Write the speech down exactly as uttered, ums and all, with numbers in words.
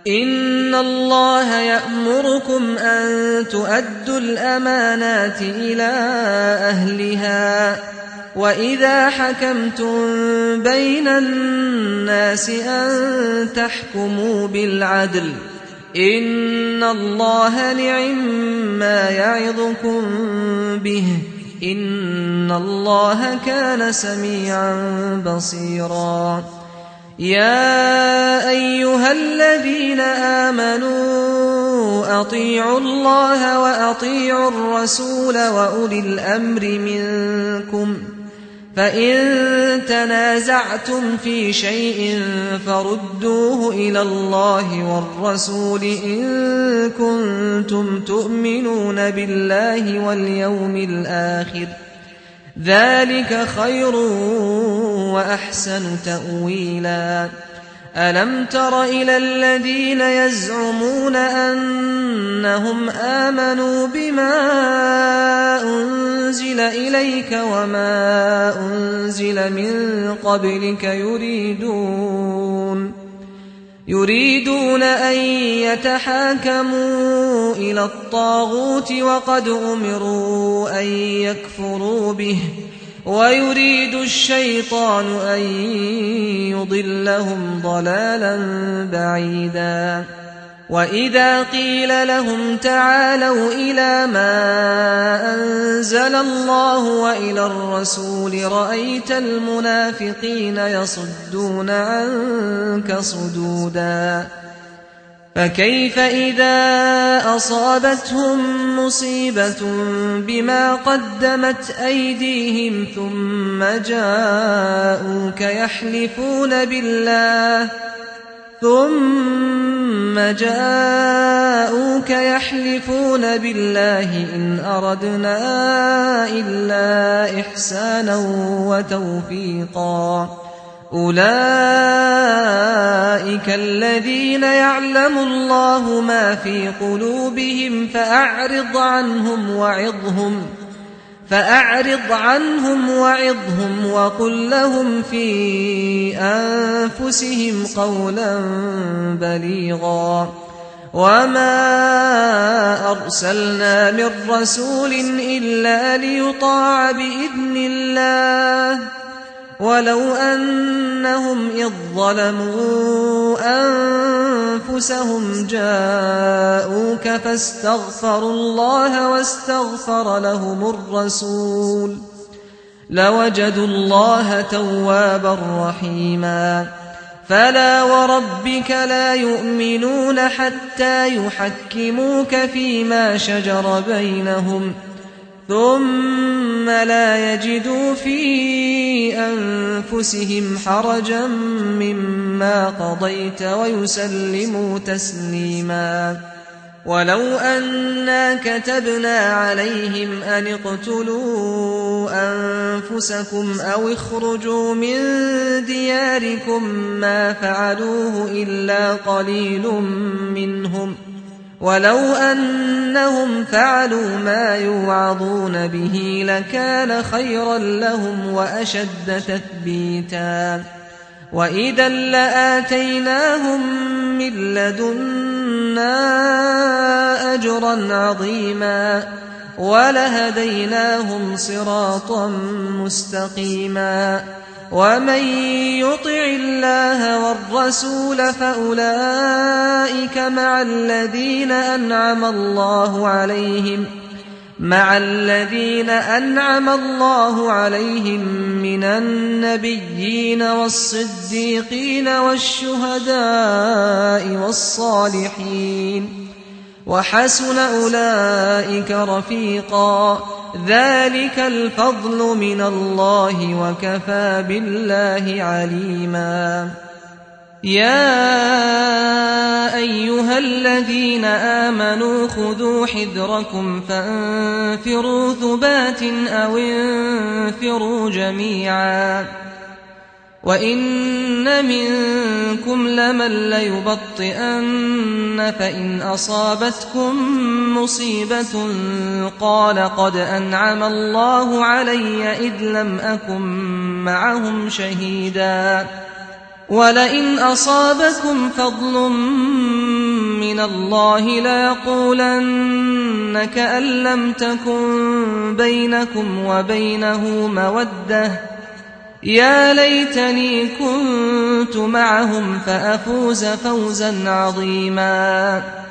إن الله يأمركم أن تؤدوا الأمانات إلى أهلها وإذا حكمتم بين الناس أن تحكموا بالعدل إن الله نعما يعظكم به إن الله كان سميعا بصيرا يا أيها الذين آمنوا أطيعوا الله وأطيعوا الرسول وأولي الأمر منكم فإن تنازعتم في شيء فردوه إلى الله والرسول إن كنتم تؤمنون بالله واليوم الآخر ذلك خير وأحسن تأويلا ألم تر إلى الذين يزعمون أنهم آمنوا بما أنزل إليك وما أنزل من قبلك يريدون يريدون أن يتحاكموا إلى الطاغوت وقد أمروا أن يكفروا به ويريد الشيطان أن يضلهم ضلالا بعيدا وإذا قيل لهم تعالوا إلى ما أنزل الله وإلى الرسول رأيت المنافقين يصدون عنك صدودا فكيف إذا أصابتهم مصيبة بما قدمت أيديهم ثم جاءوك يحلفون بالله ثم جاءوك يحلفون بالله إن أردنا إلا إحسانا وتوفيقا أولئك الذين يعلم الله ما في قلوبهم فأعرض عنهم وعظهم فأعرض عنهم وعظهم وقل لهم في أنفسهم قولا بليغا وما أرسلنا من رسول إلا ليطاع بإذن الله ولو أنهم إذ ظلموا أنفسهم جاءوك فاستغفروا الله واستغفر لهم الرسول لوجدوا الله توابا رحيما فلا وربك لا يؤمنون حتى يحكموك فيما شجر بينهم ثم لا يجدوا في أنفسهم حرجا مما قضيت ويسلموا تسليما ولو أنا كتبنا عليهم أن اقتلوا أنفسكم أو اخرجوا من دياركم ما فعلوه إلا قليل منهم ولو أنهم فعلوا ما يوعظون به لكان خيرا لهم وأشد تثبيتا وإذا لآتيناهم من لدنا أجرا عظيما ولهديناهم صراطا مستقيما ومن يطع الله والرسول فأولئك مع الذين أنعم الله عليهم مع الذين أنعم الله عليهم من النبيين والصديقين والشهداء والصالحين وحسن أولئك رفيقا ذلك الفضل من الله وكفى بالله عليما يا أيها الذين آمنوا خذوا حذركم فانفروا ثبات أو انفروا جميعا وإن منكم لمن ليبطئن فإن أصابتكم مصيبة قال قد أنعم الله علي إذ لم أكن معهم شهيدا ولئن أصابكم فضل من الله ليقولن كأن لم تكن بينكم وبينه مودة يا ليتني كنت معهم فأفوز فوزا عظيما